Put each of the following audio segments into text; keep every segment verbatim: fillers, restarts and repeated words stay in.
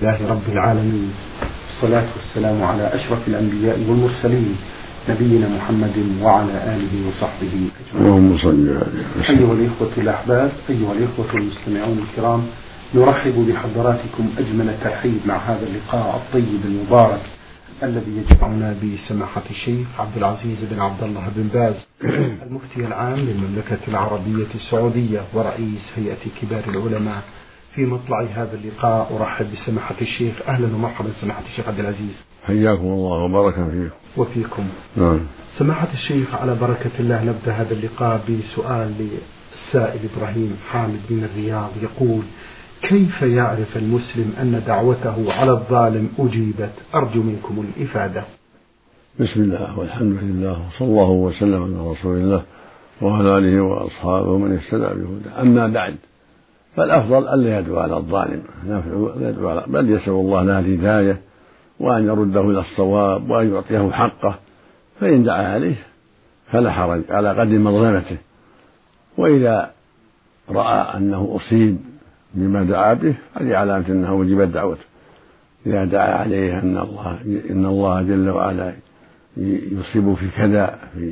لله رب العالمين، والصلاة والسلام على أشرف الأنبياء والمرسلين نبينا محمد وعلى آله وصحبه أجمعين. أيها الإخوة الأحباب، أيها الإخوة المستمعون الكرام، نرحب بحضراتكم أجمل الترحيب مع هذا اللقاء الطيب المبارك الذي يجمعنا بسماحة الشيخ عبد العزيز بن عبد الله بن باز المفتي العام للمملكة العربية السعودية ورئيس هيئة كبار العلماء. في مطلع هذا اللقاء أرحب بسماحة الشيخ. أهلا ومرحبا سماحة الشيخ عبد العزيز. حياكم الله وبارك فيكم. وفيكم. نعم. سماحة الشيخ، على بركة الله نبدأ هذا اللقاء بسؤال للسائل إبراهيم حامد من الرياض، يقول: كيف يعرف المسلم أن دعوته على الظالم أجيبت؟ أرجو منكم الإفادة. بسم الله والحمد لله وصلى الله وسلم على رسول الله وعلى آله وأصحابه ومن اهتدى بهداه. أما بعد، فالأفضل ألا يدعو على الظالم، يدعو على بل يسأل الله له الهداية وأن يرده إلى الصواب وأن يعطيه حقه، فإن دعا عليه فلا حرج على قدر مظلمته، وإذا رأى أنه أصيب بما دعا به هذه علامة أنه أجيبت دعوته. إذا دعا عليه أن الله إن الله جل وعلا يصيب في كذا، في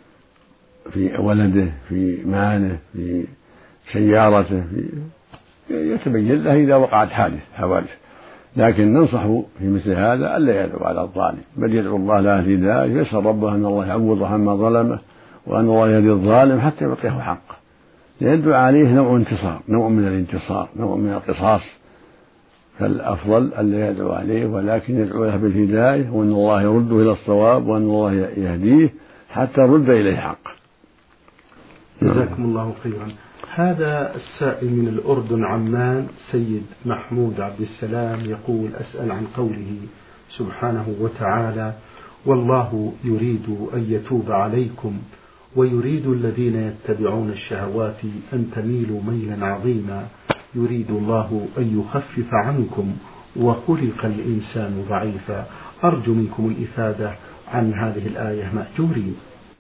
في ولده، في ماله، في سيارته، في يتبين له إذا وقعت حادث حوادث. لكن ننصح في مثل هذا ألا يدعو على الظالم، بل يدعو الله له الهداية، يسأل ربه أن الله يعوضه عما ظلمه وأن الله يهدي الظالم حتى يعطيه حقه. يدعو عليه نوع انتصار، نوع من الانتصار، نوع من القصاص، فالأفضل ألا يدعو عليه، ولكن يدعو له بالهداية وأن الله يرده إلى الصواب وأن الله يهديه حتى يرد إليه حقه. جزاكم الله خيرا. هذا السائل من الأردن عمان سيد محمود عبد السلام يقول: أسأل عن قوله سبحانه وتعالى: والله يريد أن يتوب عليكم ويريد الذين يتبعون الشهوات أن تميلوا ميلا عظيما يريد الله أن يخفف عنكم وخلق الإنسان ضعيفا. أرجو منكم الإفادة عن هذه الآية مأجورين.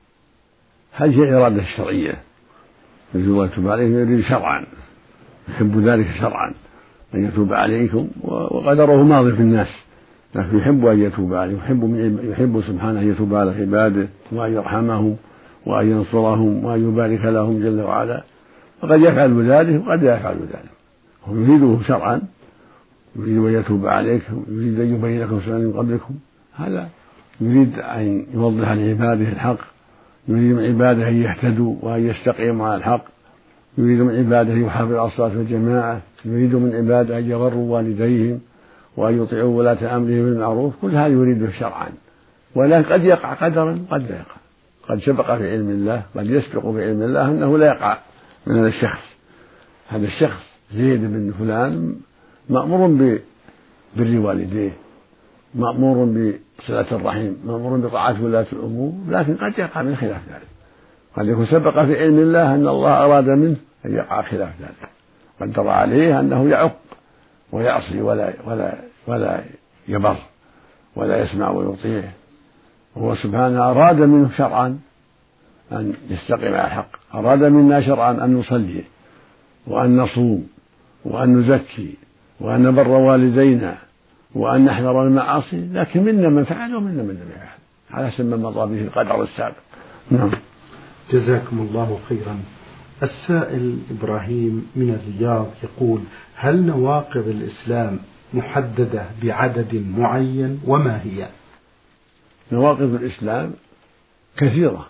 هذه الإرادة الشرعية، يريد الله يتوب عليكم، يريد شرعا، يحب ذلك شرعا أن يتوب عليكم، وقدره ماضي في الناس، لكن يحب أن يتوب عليهم، يحب, من يحب سبحانه أن يتوب على عباده وأن يرحمهم وأن ينصرهم وأن يبارك لهم جل وعلا، فقد يفعل ذلك وقد لا يفعل ذلك. هو يريده شرعا، يريد أن يتوب عليكم، يريد أن يبين لكم سنن من قبلكم، هذا يريد أن يوضح لعباده الحق، يريد من عباده أن يهتدوا وأن يستقيموا على الحق، يريد من عباده أن يحافظوا على الصلاة والجماعة، يريد من عباده أن يبروا والديهم وأن يطيعوا ولاة أمرهم بالمعروف. كل هذا يريده شرعا، ولكن قد يقع قدرا قد لا يقع. قد سبق في علم الله، قد يسبق في علم الله أنه لا يقع من هذا الشخص. هذا الشخص زيد بن فلان مأمور ببر والديه، مأمور بصلة الرحم، مأمور بطاعة ولاة الأمور، لكن قد يقع من خلاف ذلك. قد يكون سبق في علم الله أن الله أراد منه أن يقع خلاف ذلك، قدر عليه أنه يعق ويعصي ولا ولا ولا يبر ولا يسمع ويطيع، وهو سبحانه أراد منه شرعا أن يستقيم على الحق، أراد منا شرعا أن نصلي وأن نصوم وأن نزكي وأن نبر والدينا وأن نحذر المعاصي، لكن منا من فعل ومنا من لم يفعل، على حسب ما مضى به القدر السابق. نعم. جزاكم الله خيرا. السائل إبراهيم من الرياض يقول: هل نواقض الإسلام محددة بعدد معين، وما هي؟ نواقض الإسلام كثيرة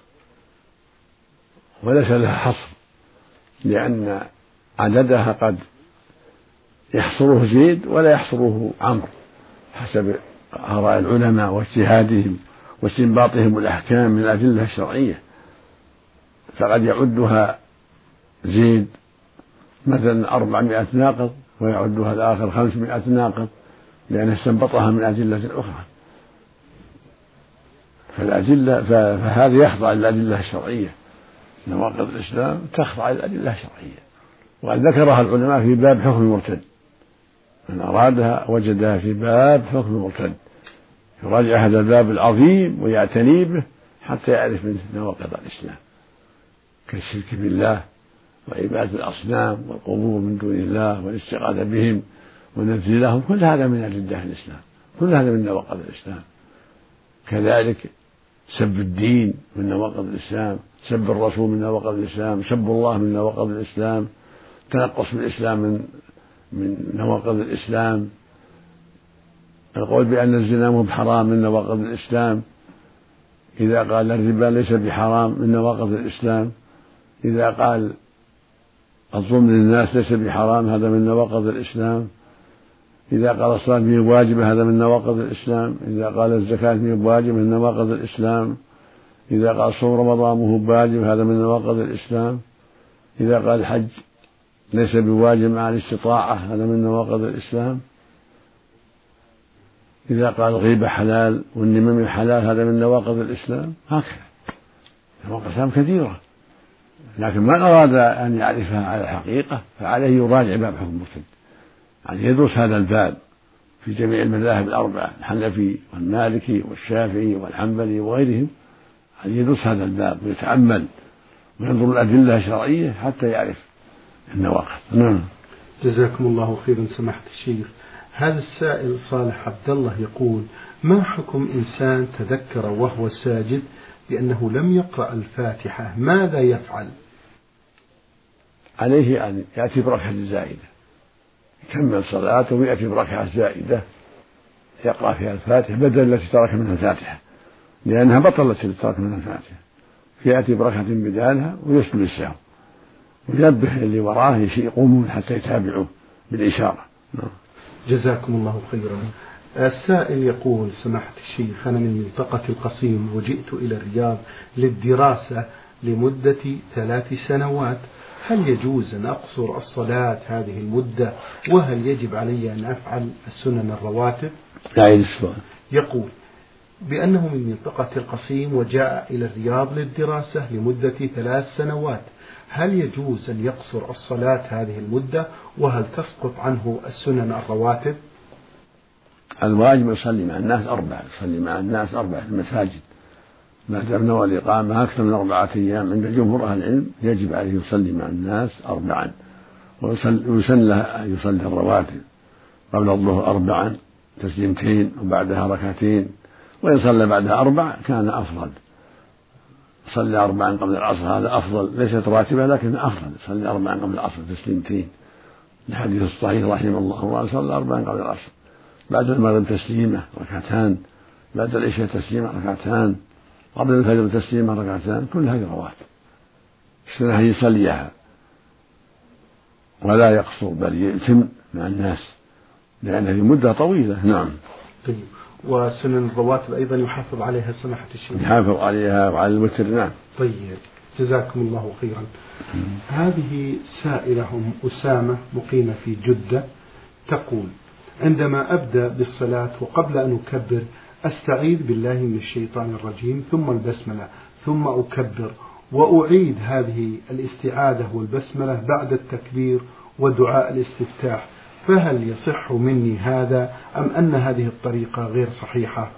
وليس لها حصر، لأن عددها قد يحصره زيد ولا يحصره عمرو، حسب آراء العلماء واجتهادهم واستنباطهم الأحكام من الأدلة الشرعية. فقد يعدها زيد مثلا أربعمائة ناقض، ويعدها الآخر خمسمائة ناقض، لأن استنبطها من أدلة أخرى. فالأدلة فهذا يخضع للأدلة الشرعية. نواقض الإسلام تخضع للأدلة الشرعية، وقد ذكرها العلماء في باب حكم المرتد، من أرادها وجدها في باب حكم المرتد، يراجع هذا الباب العظيم ويعتني به حتى يعرف منه نواقض الإسلام، كالشرك بالله وعبادة الأصنام والقبور من دون الله والاستغاثة بهم ونزل لهم، كل هذا من الردة في الإسلام، كل هذا من نواقض الإسلام. كذلك سب الدين من نواقض الإسلام، سب الرسول من نواقض الإسلام، سب الله من نواقض الإسلام، تنقص بالإسلام من من نواقض الإسلام، القول بأن الزنا مو بحرام من نواقض الإسلام، إذا قال الربا ليس بحرام من نواقض الإسلام، إذا قال الظلم للناس ليس بحرام هذا من نواقض الإسلام، إذا قال الصلاة هي واجبة هذا من نواقض الإسلام، إذا قال الزكاة هي واجبة من نواقض الإسلام، إذا قال صوم رمضان هو واجب هذا من نواقض الإسلام، إذا قال الحج ليس بواجب مع الاستطاعة هذا من نواقض الإسلام، إذا قال الغيبة حلال والنميمة حلال هذا من نواقض الإسلام. هكذا نواقض الإسلام كثيرة، لكن من أراد أن يعرفها على الحقيقة فعليه يراجع باب حكم المرتد، يعني يدرس هذا الباب في جميع المذاهب الأربعة، الحنفي والمالكي والشافعي والحنبلي وغيرهم، يعني يدرس هذا الباب ويتأمل وينظر الأدلة الشرعية حتى يعرف النواقض. نعم. جزاكم الله خيرا سماحة الشيخ. هذا السائل صالح عبد الله يقول: ما حكم إنسان تذكر وهو ساجد بأنه لم يقرأ الفاتحة، ماذا يفعل؟ عليه أن يأتي بركعة زائدة، يكمل صلاته ويأتي بركعة زائدة يقرأ فيها الفاتحة بدل التي ترك منها الفاتحة، لأنها بطلت التي ترك منها الفاتحة، فيأتي بركعة بدالها ويسجد للسهو وينبه اللي وراه يقومون حتى يتابعوه بالإشارة. جزاكم الله خيرا. السائل يقول: سماحة الشيخ، أنا من منطقة القصيم وجئت إلى الرياض للدراسة لمدة ثلاث سنوات، هل يجوز أن أقصر الصلاة هذه المدة؟ وهل يجب علي أن أفعل السنن الرواتب؟ يقول بأنه من منطقة القصيم وجاء إلى الرياض للدراسة لمدة ثلاث سنوات، هل يجوز أن يقصر الصلاة هذه المدة؟ وهل تسقط عنه السنن الرواتب؟ الواجب يصلي مع الناس أربعة، يصلي مع الناس أربعة في المساجد ما دام نوى الإقامة أكثر من أربعة أيام عند جمهور أهل العلم، يجب عليه يصلي مع الناس أربعا، ويسن له أن يصلي الرواتب قبل الظهر أربعا تسليمتين وبعدها ركعتين، وإن صلى بعدها أربع كان أفضل. صلى أربعا قبل العصر هذا أفضل، ليست راتبة لكن أفضل، صلى أربعا قبل العصر تسليمتين، الحديث الصحيح رحمه الله وصلى أربعا قبل العصر، بعد المغرب تسليمة ركعتان، بعد العشاء تسليمة ركعتان، قبل الفجر تسليمة ركعتان، كل هذه رواتب السنة يصليها ولا يقصر بل يتم مع الناس لأن هذه مدة طويلة. نعم. طيب، وسنن الرواتب أيضا يحافظ عليها سماحة الشيخ؟ يحافظ عليها وعلى الوتر. نعم. طيب، جزاكم الله خيرا. هذه سائلة أم أسامة مقيمة في جدة تقول: عندما أبدأ بالصلاة وقبل أن أكبر أستعيذ بالله من الشيطان الرجيم ثم البسملة ثم أكبر، وأعيد هذه الاستعاذة والبسملة بعد التكبير ودعاء الاستفتاح، فهل يصح مني هذا أم أن هذه الطريقة غير صحيحة؟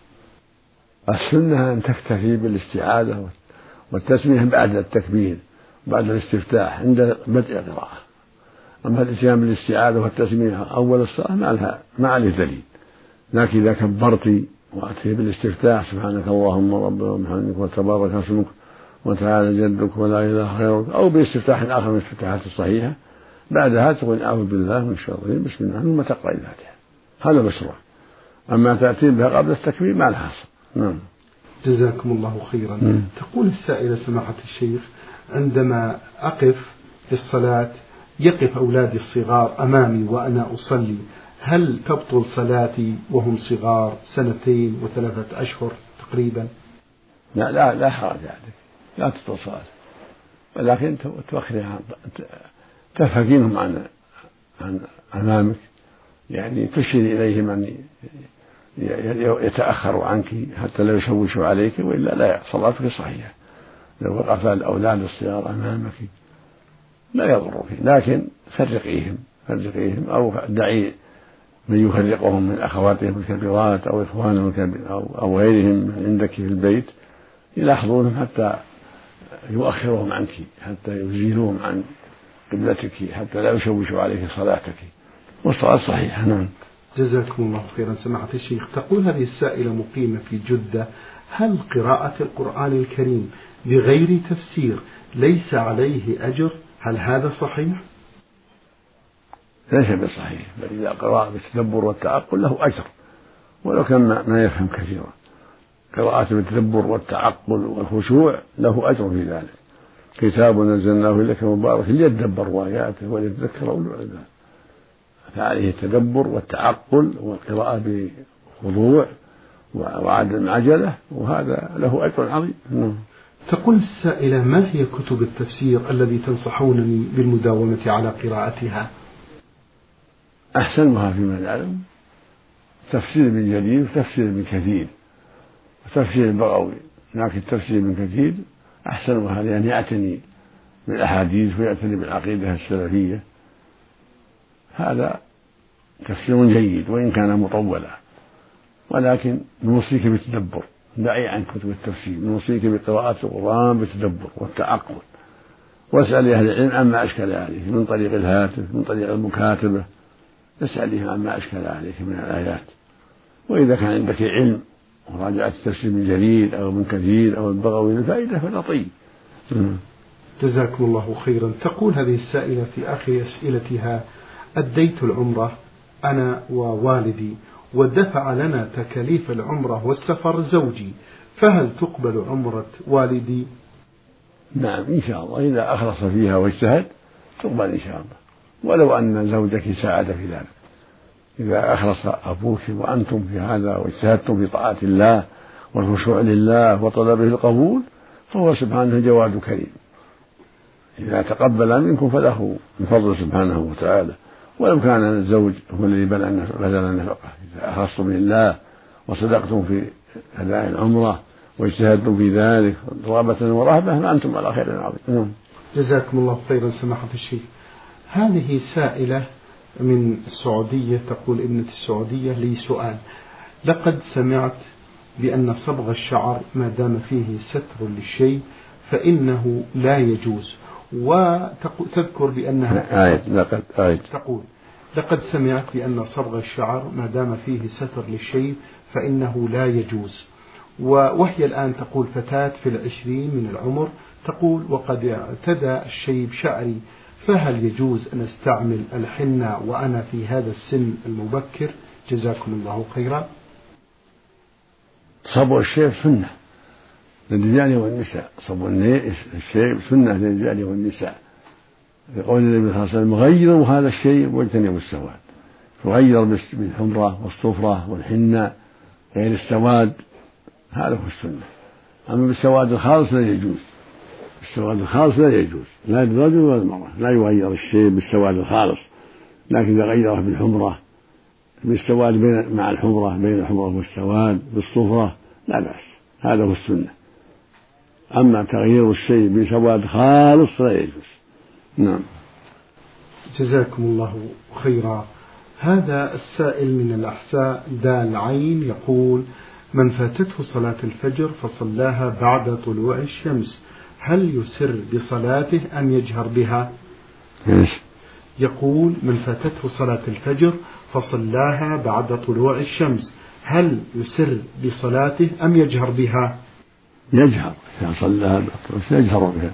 السنة أن تكتفي بالاستعاذة والتسمية بعد التكبير بعد الاستفتاح عند بدء القراءة، أما الاتيان بالاستعاذة والتسمية أول الصلاة ما لها ما عليه دليل، لكن إذا كبرت وأتي بالاستفتاح سبحانك اللهم ربنا وبحمدك وتبارك اسمك وتعالى جدك ولا إله غيرك، أو باستفتاح آخر من الاستفتاحات الصحيحة، بعدها تقول أعوذ بالله من الشيطان الرجيم بسم الله ثم تقرأ الفاتحة، هذا مشروع. أما تأتي بها قبل التكبير ما لها أصل. نعم. جزاكم الله خيرا. م. تقول السائلة سماحة الشيخ: عندما أقف في الصلاة يقف أولادي الصغار أمامي وأنا أصلي، هل تبطل صلاتي وهم صغار سنتين وثلاثة أشهر تقريبا؟ لا لا لا حرج عليك، لا تبطل صلاتك، ولكن توخرها تفهمينهم عن عن أمامك، يعني تشير إليهم أن يتأخروا عنك حتى لا يشوشوا عليك، وإلا لا صلاتك صحيحة. لو وقف الأولاد الصغار أمامك لا يضرك، لكن فرقيهم فرقيهم أو دعي من يفرقهم من أخواتهم الكبيرات أو إخوانهم أو غيرهم عندك في البيت يلاحظونهم حتى يؤخرهم عنك، حتى يزيلوهم عن قبلتك، حتى لا يشوشوا عليك صلاتك. والصلاة صحيحة. نعم. جزاكم الله خيرا سماحة الشيخ. تقول هذه السائلة مقيمة في جدة: هل قراءة القرآن الكريم بغير تفسير ليس عليه أجر؟ هل هذا صحيح؟ ليس بصحيح، بل إذا قرأ بالتدبر والتعقل له أجر ولو كان ما يفهم كثيرا. قراءة بالتدبر والتعقل والخشوع له أجر في ذلك. كتاب نزلناه إليك مبارك ليدبروا آياته وليتذكر أولو الألباب. فعليه التدبر والتعقل والقراءة بخضوع وعدم عجلة، وهذا له أجر عظيم. تقول السائلة: ما هي كتب التفسير الذي تنصحونني بالمداومة على قراءتها؟ أحسنها فيما نعلم تفسير ابن جرير وتفسير ابن كثير وتفسير البغوي، لكن تفسير ابن كثير أحسنها لأن يعتني بالأحاديث ويعتني بالعقيدة السلفية. هذا تفسير جيد وإن كان مطولا، ولكن نوصيك بالتدبر، دعي عن كتب التفسير، نوصيك بقراءة القرآن بالتدبر والتعقل، واسأل أهل العلم عما أشكل عليه من طريق الهاتف من طريق المكاتبة، اسألهم عما أشكل عليك من الآيات. وإذا كان عندك علم وراجعت التفسير من جرير أو من كثير أو البغوي الفائدة فلا طيب. جزاكم الله خيرا. تقول هذه السائلة في آخر أسئلتها: أديت العمرة أنا ووالدي ودفع لنا تكاليف العمرة والسفر زوجي، فهل تقبل عمرة والدي؟ نعم إن شاء الله، إذا أخلص فيها واجتهد تقبل إن شاء الله، ولو أن زوجك ساعد في ذلك. إذا أخلص أبوك وأنتم في هذا واجتهدتم في طاعة الله والخشوع لله وطلبه القبول فهو سبحانه جواد كريم. إذا تقبل منكم فله من فضل سبحانه وتعالى، ولو كان الزوج هو الذي بذل النفقة. إذا أخلصتم لله وصدقتم في أداء العمرة واجتهدتم في ذلك رغبة ورهبة فأنتم على خير عظيم. جزاكم الله خيرا سماحة الشيخ. هذه سائلة من السعودية تقول: ابنة السعودية لي سؤال: لقد سمعت بأن صبغ الشعر ما دام فيه ستر للشيء فإنه لا يجوز، وتذكر بأنها آية لقد آية تقول: لقد سمعت بأن صبغ الشعر ما دام فيه ستر للشيء فإنه لا يجوز، وهي الآن تقول فتاة في العشرين من العمر، تقول: وقد اعتدى الشيب شعري، فهل يجوز أن أستعمل الحنة وأنا في هذا السن المبكر؟ جزاكم الله خيرا. صبغ الشيب سنة للرجال والنساء، صبغ الشيب سنة للرجال والنساء، يقول النبي صلى الله عليه وسلم: غيروا هذا الشيب واجتنبوا السواد. فغير بالحمرة والصفرة والحنة غير السواد، هذا هو السنة. أما بالسواد الخالص لا يجوز، السواد الخالص لا يجوز، لا للرجل ولا المرأة، لا يغير الشيء بالسواد الخالص، لكن إذا غيره بالحمرة بالسواد بين مع الحمرة بين الحمرة والسواد بالصفرة لا بأس، هذا هو السنة. أما تغيير الشيء بسواد خالص لا يجوز. نعم. جزاكم الله خيرا. هذا السائل من الأحساء دال عين يقول: من فاتته صلاة الفجر فصلاها بعد طلوع الشمس، هل يسر بصلاته أم يجهر بها؟ إيش؟ يقول: من فاتته صلاة الفجر فصلاها بعد طلوع الشمس، هل يسر بصلاته أم يجهر بها؟ يجهر، إذا صلاها يجهر بها.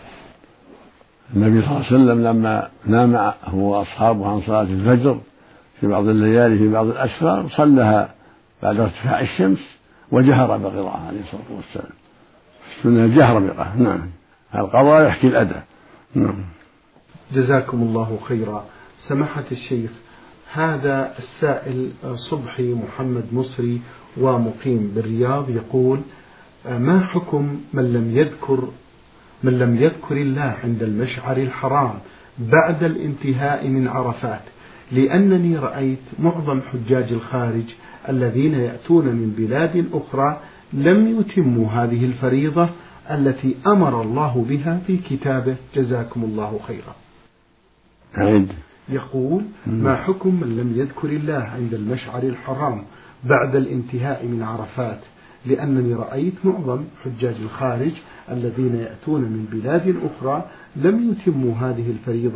النبي صلى الله عليه وسلم لما نام هو وأصحابه عن صلاة الفجر في بعض الليالي في بعض الأسفار صلىها بعد ارتفاع الشمس وجهر بالقراءة عليه الصلاة والسلام. السنة الجهر بالقراءة. نعم. القضاء يحكي الأداء. نعم. جزاكم الله خيرا. سماحة الشيخ، هذا السائل صبحي محمد مصري ومقيم بالرياض يقول: ما حكم من لم يذكر من لم يذكر الله عند المشعر الحرام بعد الانتهاء من عرفات، لأنني رأيت معظم حجاج الخارج الذين يأتون من بلاد أخرى لم يتموا هذه الفريضة التي أمر الله بها في كتابه، جزاكم الله خيرا. عيد. يقول: ما حكم من لم يذكر الله عند المشعر الحرام بعد الانتهاء من عرفات، لأنني رأيت معظم حجاج الخارج الذين يأتون من بلاد أخرى لم يتموا هذه الفريضة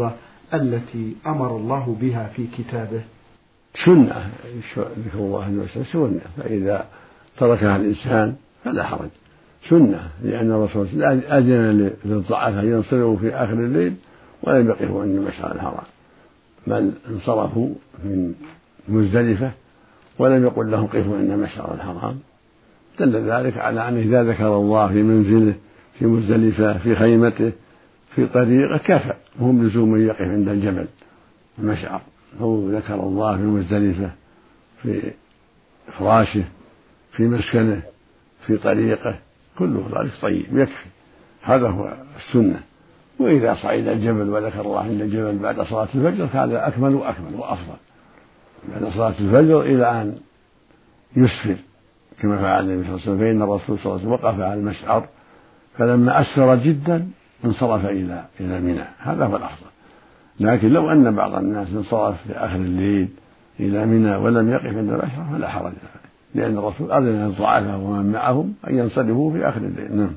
التي أمر الله بها في كتابه؟ سنة ذكر الله عز وجل سنة، فإذا تركها الإنسان فلا حرج، سنة، لأن الرسول أذن للضعفاء ينصرفوا في آخر الليل ولم يقفوا عند المشعر الحرام، بل انصرفوا من مزدلفة ولم يقل لهم قفوا عند المشعر الحرام، دل ذلك على أنه إذا ذكر الله في منزله في مزدلفة في خيمته في طريقه كفى، وهم لزوم من يقف عند الجبل المشعر، هو ذكر الله في مزدلفة في فراشه في مسكنه في طريقه كله ذلك طيب يكفي، هذا هو السنة. وإذا صعد الجبل وذكر الله عند الجبل بعد صلاة الفجر هذا أكمل وأكمل وأفضل، بعد صلاة الفجر إلى أن يسفر كما فعل النبي صلى الله عليه وسلم، فإن الرسول صلى الله عليه وسلم وقف على المشعر فلما أسفر جدا انصرف إلى إلى منى، هذا هو الأفضل. لكن لو أن بعض الناس انصرف في آخر الليل إلى منى ولم يقف عند المشعر فلا حرج، لأن الرسول أذن للضعفاء ومن معهم أن ينصرفوا في آخر الليل. نعم.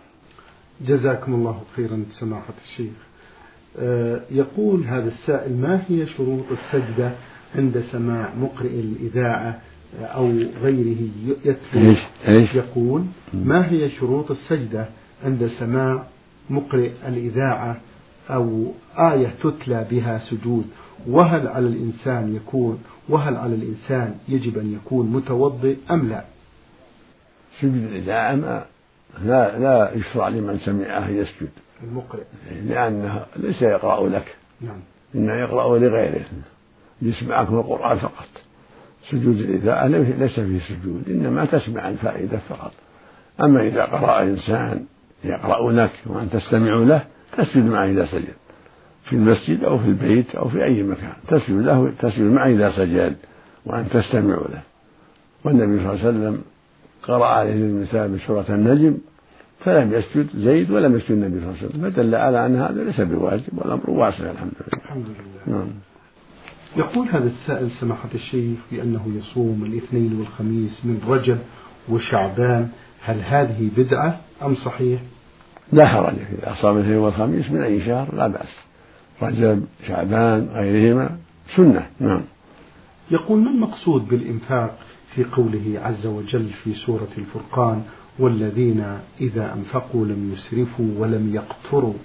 جزاكم الله خيرا سماحة الشيخ. أه يقول هذا السائل: ما هي شروط السجدة عند سماع مقرئ الإذاعة أو غيره يتلو؟ يقول: ما هي شروط السجدة عند سماع مقرئ الإذاعة أو آية تتلى بها سجود، وهل على الإنسان يكون وهل على الإنسان يجب أن يكون متوضئ أم لا؟ سجود الإذاعة لا لا يشرع لمن سمعه يسجد المقرئ، لأنه ليس يقرأ لك، نعم، إنه يقرأ لغيره يسمعكم القرآن فقط. سجود الإذاعة ليس فيه سجود، إنما تسمع الفائدة فقط. أما إذا قرأ إنسان يقرأ لك وأن تستمع له تسجد معه إذا سجد في المسجد أو في البيت أو في أي مكان، تسجد له تسجد معه إذا سجد وأن تستمع له. والنبي صلى الله عليه وسلم قرأ عليه المثال بسورة النجم فلم يسجد زيد ولم يسجد النبي صلى الله عليه وسلم، فدل على أن هذا ليس بواجب والأمر واسع الحمد لله. الحمد لله. نعم. يقول هذا السائل سماحة الشيخ بأنه يصوم الاثنين والخميس من رجب وشعبان، هل هذه بدعة أم صحيح؟ لا حرج، إذا صام الاثنين والخميس من أي شهر لا بأس، رجب شعبان غيرهما سنة. نعم. يقول: ما المقصود بالإنفاق في قوله عز وجل في سورة الفرقان: والذين إذا أنفقوا لم يسرفوا ولم يقتروا؟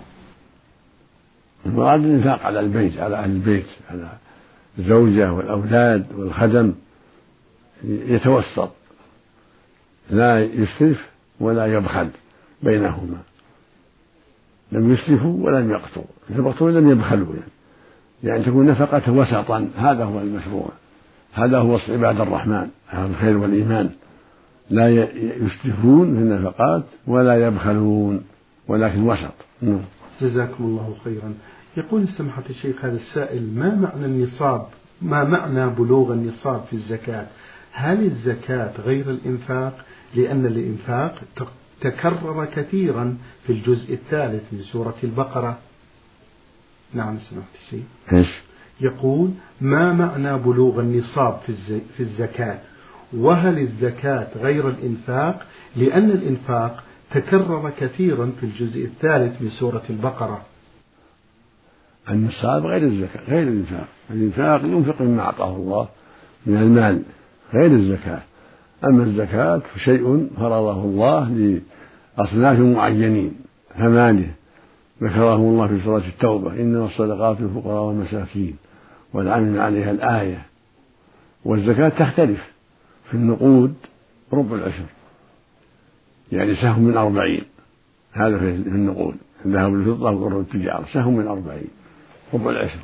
المراد الإنفاق على البيت، على أهل البيت، على الزوجة والأولاد والخدم، يتوسط لا يسرف ولا يبخل بينهما، لم يسرفوا ولم يقتروا، يبخلوا لم يبخلوا، يعني. يعني تكون نفقة وسطا، هذا هو المشروع، هذا هو وصف عباد الرحمن أهل الخير والإيمان، لا يسرفون في النفقات ولا يبخلون ولكن وسط. نعم. جزاكم الله خيرا. يقول سماحة الشيخ هذا السائل: ما معنى النصاب ما معنى بلوغ النصاب في الزكاة؟ هل الزكاة غير الإنفاق؟ لأن الإنفاق تكرر كثيرا في الجزء الثالث من سورة البقرة. نعم سماحة الشيخ. يقول: ما معنى بلوغ النصاب في الزكاة؟ وهل الزكاة غير الإنفاق؟ لأن الإنفاق تكرر كثيرا في الجزء الثالث من سورة البقرة. النصاب غير الزكاة غير الإنفاق، الإنفاق ينفق مما أعطاه الله من المال غير الزكاة. أما الزكاة فشيء فرضه الله لأصناف معينين ثمانية ذكرهم الله في سورة التوبة: إنما الصدقات للفقراء والمساكين والعاملين عليها الآية. والزكاة تختلف، في النقود ربع العشر، يعني سهم من أربعين، هذا في النقود، الذهب والفضة وقروض التجارة سهم من أربعين ربع العشر.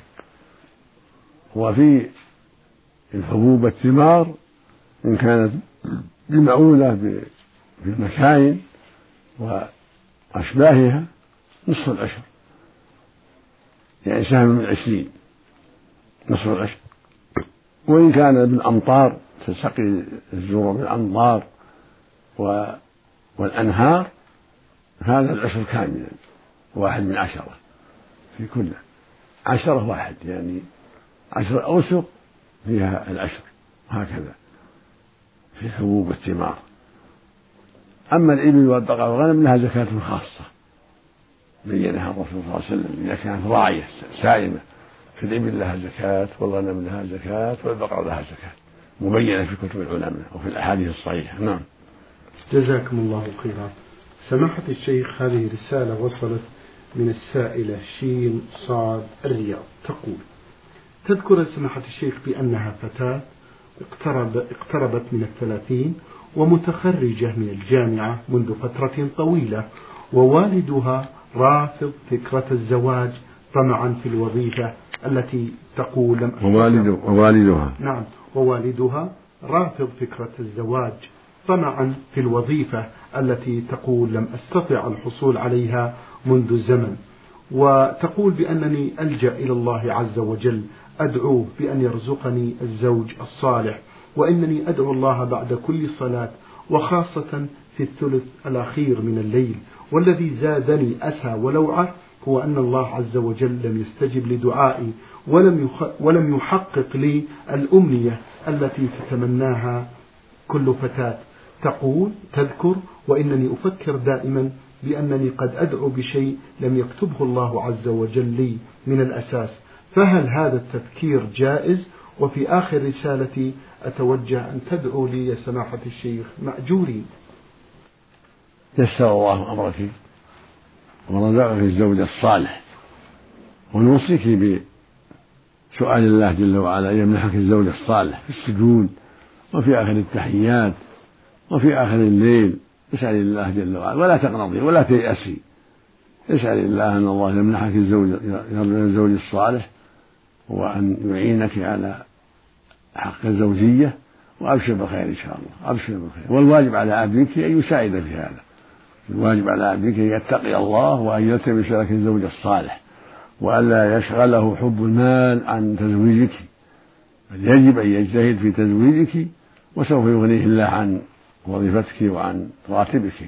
وفي الحبوب والثمار إن كانت بمعونة بالمكاين وأشباهها نصف العشر، يعني سهم من عشرين نصف العشر. وإن كان بالأمطار تسقي الزروع بالأمطار والأنهار هذا العشر كاملا، واحد من عشرة في كل عشرة واحد، يعني عشر أوسق فيها العشر، هكذا في حبوب الثمار. أما الإبل والبقر والغنم لها زكاة خاصة، بينها الرسول صلى الله عليه وسلم إذا كانت راعية سائمة، فالإبل لها زكاة والغنم لها زكاة والبقر لها زكاة، مبينة في كتب العلماء وفي الأحاديث الصحيحة. نعم. جزاكم الله خيرا. سماحة الشيخ، هذه رسالة وصلت من السائلة شين صاد الرياض، تقول: تذكر سماحة الشيخ بأنها فتاة اقترب اقتربت من الثلاثين ومتخرجة من الجامعة منذ فترة طويلة، ووالدها رافض فكرة الزواج طمعا في الوظيفة التي تقول لم أستطع ووالدها نعم ووالدها رافض فكرة الزواج طمعا في الوظيفة التي تقول لم أستطع الحصول عليها منذ زمن، وتقول بأنني ألجأ إلى الله عز وجل أدعوه بأن يرزقني الزوج الصالح، وإنني أدعو الله بعد كل صلاة وخاصة في الثلث الأخير من الليل، والذي زادني أسى ولوعة هو أن الله عز وجل لم يستجب لدعائي ولم ولم يحقق لي الأمنية التي تتمناها كل فتاة. تقول تذكر: وإنني أفكر دائما بأنني قد أدعو بشيء لم يكتبه الله عز وجل لي من الأساس، فهل هذا التفكير جائز؟ وفي آخر رسالتي أتوجه أن تدعو لي يا سماحة الشيخ مأجورين. يسر الله أمرك ورزقك الزوج الصالح، ونوصيك بسؤال الله جل وعلا أن يمنحك الزوج الصالح في السجود وفي آخر التحيات وفي آخر الليل. اسأل الله جل وعلا ولا تقنطي ولا تيأسي، اسأل الله أن الله يمنحك الزوج الزوج الصالح وأن يعينك على حق الزوجية، وأبشر بالخير إن شاء الله، أبشر بالخير. والواجب على عبدك أن يساعد في هذا، الواجب على عبدك أن يتقي الله وأن يلتمس لك الزوج الصالح، وألا يشغله حب المال عن تزويجك، بل يجب أن يجتهد في تزويجك، وسوف يغنيه الله عن وظيفتك وعن راتبك.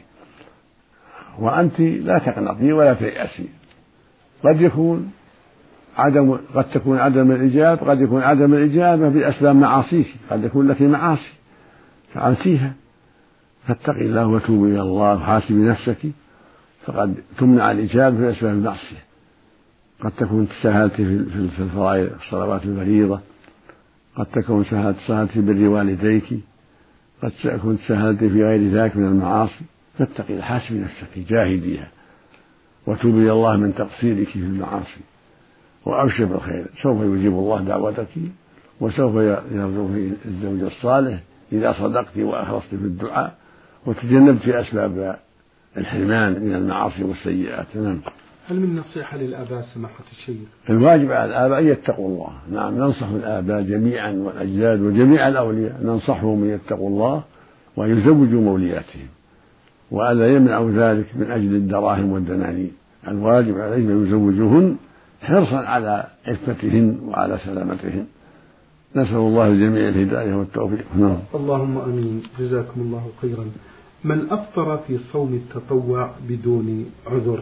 وأنت لا تقنطي ولا تيأسي، قد يكون عدم قد تكون عدم الإجابة قد يكون عدم الإجابة بأسباب معاصيك، قد يكون لك معاصي فعلتيها، فاتقي الله وتوبي إلى الله وحاسبي نفسك، فقد تمنع الإجابة في أسباب المعصية. قد تكون تساهلت في الفرائض الصلوات الفريضة، قد تكون تساهلت في بر والديك، قد تكون تساهلت في غير ذلك من المعاصي، فاتقي حاسبي نفسك جاهديها وتوبي إلى الله من تقصيرك في المعاصي، وأبشر بالخير، سوف يجيب الله دعوتك وسوف يرزقك الزوج الصالح إذا صدقت وأخلصت في الدعاء وتجنبت أسباب الحرمان من المعاصي والسيئات. نعم. هل من نصيحة للآباء سماحة الشيخ؟ الواجب على الآباء أن يتقوا الله. نعم، ننصح الآباء جميعا والأجداد وجميع الأولياء، ننصحهم أن يتقوا الله وأن يزوجوا مولياتهم، وألا يمنعوا ذلك من أجل الدراهم والدنانير. الواجب عليهم أن يزوجوهن حرصا على عفتهن وعلى سلامتهن. نسأل الله الجميع الهداية والتوفيق. نعم. اللهم آمين. جزاكم الله خيرا. من أفطر في صوم التطوع بدون عذر،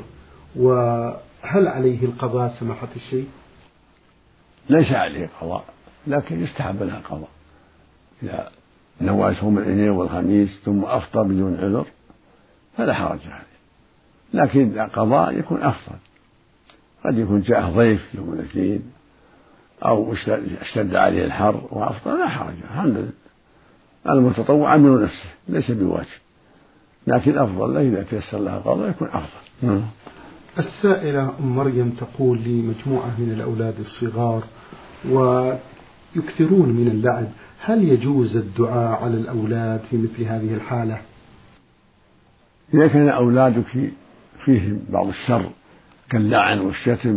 وهل عليه القضاء سماحة الشيخ؟ ليس عليه قضاء، لكن يستحب لها القضاء. إذا نوى صوم الاثنين والخميس ثم أفطر بدون عذر فلا حرج عليه، لكن القضاء يكون أفضل. قد يكون جاء ضيف يوم الاثنين أو اشتد عليه الحر وأفطر، لا حرج، الحمد لله. المتطوع أمر نفسه ليس بواجب، لكن أفضل له إذا تيسر لها القضاء يكون أفضل. السائلة أم مريم تقول لي: مجموعة من الأولاد الصغار ويكثرون من اللعب، هل يجوز الدعاء على الأولاد في مثل هذه الحالة؟ إذا كان أولادك فيهم بعض الشر كاللعن والشتم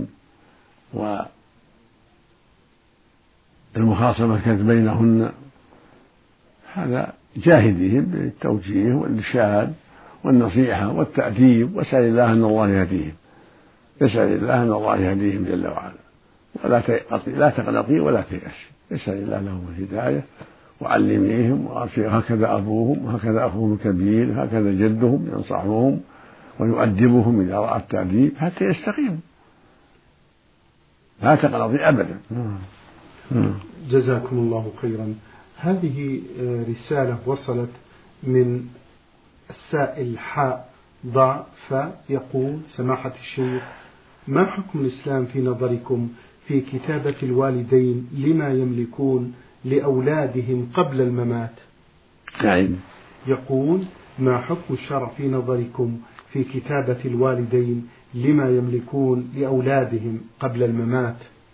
والمخاصمة كانت بينهن، هذا جاهديهم بالتوجيه والإرشاد والنصيحة والتأديب، واسأل الله أن الله يهديهم، اسأل الله أن الله يهديهم جل وعلا، ولا لا تقنطي ولا تيأسي، اسأل الله لهم الهداية وعلميهم، وهكذا أبوهم وهكذا أخوهم الكبير هكذا جدهم ينصحهم ويؤدبهم إذا رأى التأديب حتى يستقيموا، لا تقنطي أبدا. جزاكم الله خيرا. هذه رسالة وصلت من السائل حاء ضع فيقول: سماحة الشيخ، ما حكم الإسلام في نظركم في كتابة الوالدين لما يملكون لأولادهم قبل الممات؟ نعم. يقول: ما حكم الشرع في نظركم في كتابة الوالدين لما يملكون لأولادهم قبل الممات؟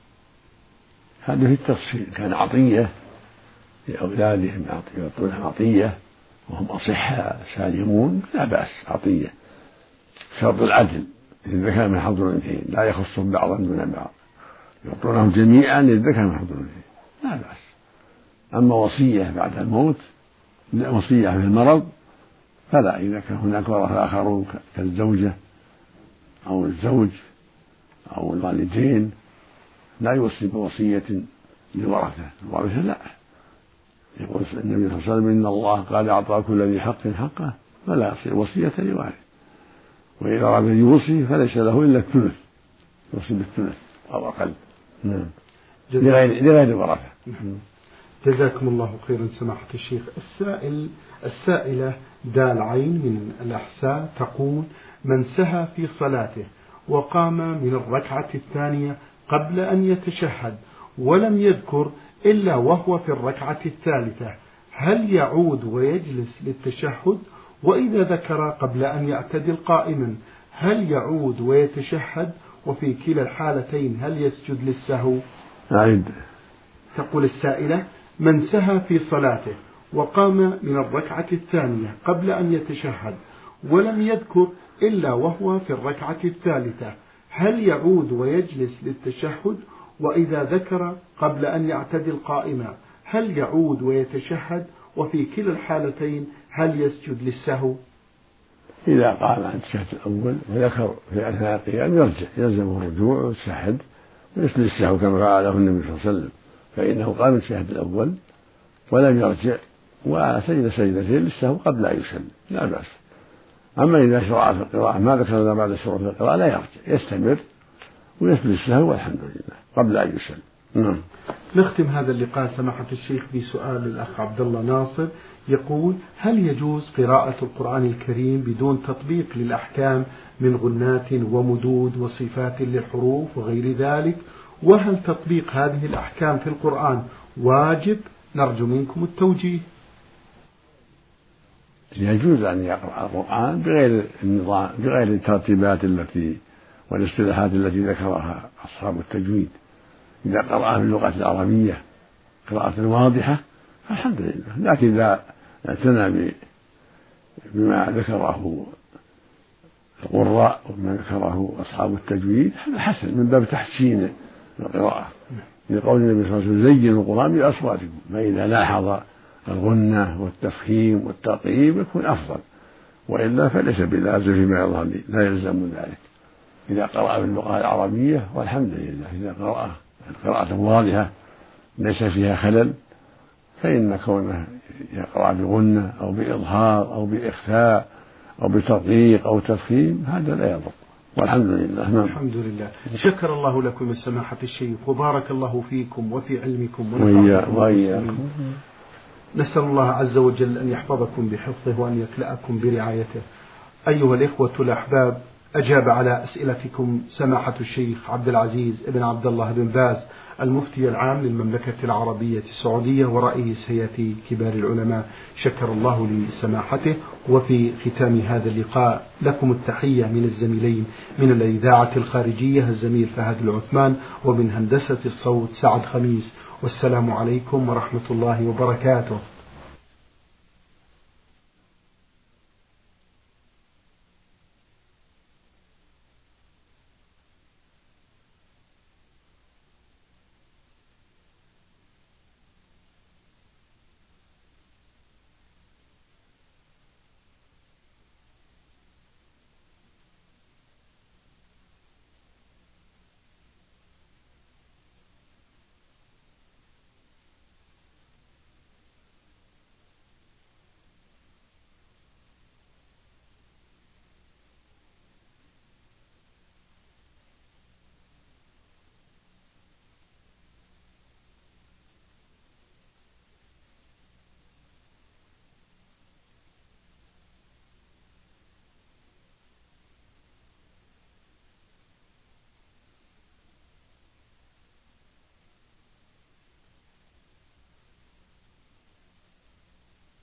هذا في التفصيل، كان عطية لأولادهم، يعطونها عطية وهم أصحاء سالمون لا بأس، عطية شرط العدل للذكر من حظ الأنثيين، لا يخصهم بعضا دون بعض، يعطونهم جميعا للذكر من حظ الأنثيين لا بأس. أما وصية بعد الموت، وصية في المرض فلا، إذا كان هناك ورثة آخرون كالزوجة أو الزوج أو الوالدين لا يوصي بوصية للورثة، الورثة لا. يقول النبي صلى الله عليه وسلم: إن الله قال أعطى كل ذي حق حقه فلا يصير وصية لوارث، وإذا أراد أن يوصي فليس له إلا الثلث، يوصي بالثلث أو أقل. نعم. لغير لغير الورثة. جزاكم الله خيرا سماحة الشيخ. السائل السائلة دال عين من الأحساء تقول: من سهى في صلاته وقام من الركعة الثانية قبل أن يتشهد ولم يذكر إلا وهو في الركعة الثالثة، هل يعود ويجلس للتشهد؟ وإذا ذكر قبل أن يعتدل قائما هل يعود ويتشهد؟ وفي كلا الحالتين هل يسجد للسهو؟ أعيد. تقول السائلة: من سهى في صلاته وقام من الركعة الثانية قبل أن يتشهد ولم يذكر إلا وهو في الركعة الثالثة، هل يعود ويجلس للتشهد؟ وإذا ذكر قبل أن يعتدل قائما هل يعود ويتشهد؟ وفي كلا الحالتين هل يسجد للسهو؟ إذا قام عن التشهد الأول وذكر في أثناء القيام يرجع، يلزمه الرجوع والتشهد ويسجد للسهو كما فعله النبي صلى الله عليه وسلم، فإنه قام التشهد الأول ولم يرجع وسجد سجدتين للسهو قبل أن يسلم لا بأس. أما إذا شرع في القراءة ما ذكرنا بعد الشروع في القراءة لا يرجع، يستمر ويسجد للسهو والحمد لله قبل أن يسلم. نعم. نختم هذا اللقاء سماحة الشيخ بسؤال الأخ عبد الله ناصر يقول: هل يجوز قراءة القرآن الكريم بدون تطبيق للأحكام من غنات ومدود وصفات للحروف وغير ذلك؟ وهل تطبيق هذه الأحكام في القرآن واجب؟ نرجو منكم التوجيه. يجوز أن يقرأ القرآن بغير النظام، بغير الترتيبات التي والاصطلاحات التي ذكرها أصحاب التجويد. إذا قرأ باللغة العربية قراءة واضحة الحمد لله، لكن إذا اعتنى بما ذكره القراء وما ذكره أصحاب التجويد هذا حسن من باب تحسين القراءة، لقول النبي صلى الله عليه وسلم: زينوا القرآن بأصواتكم، فإذا لاحظ الغنة والتفخيم والترقيم يكون أفضل، وإلا فليس بلازم فيما يظهر لي، لا يلزم ذلك. إذا قرأ باللغة العربية والحمد لله، إذا قرأ قراءة واضحة ليس فيها خلل فإن كونه يقرأ بغنة أو بإظهار أو بإخفاء أو بترقيق أو تفخيم هذا لا يضر، والحمد لله. نعم. الحمد لله. شكر الله لكم من سماحة الشيخ وبارك الله فيكم وفي علمكم وإياكم. نسأل الله عز وجل أن يحفظكم بحفظه وأن يكلأكم برعايته. أيها الإخوة الأحباب، أجاب على أسئلتكم سماحة الشيخ عبد العزيز بن عبد الله بن باز المفتي العام للمملكة العربية السعودية ورئيس هيئة كبار العلماء، شكر الله لسماحته. وفي ختام هذا اللقاء لكم التحية من الزميلين من الإذاعة الخارجية الزميل فهد العثمان ومن هندسة الصوت سعد خميس، والسلام عليكم ورحمة الله وبركاته.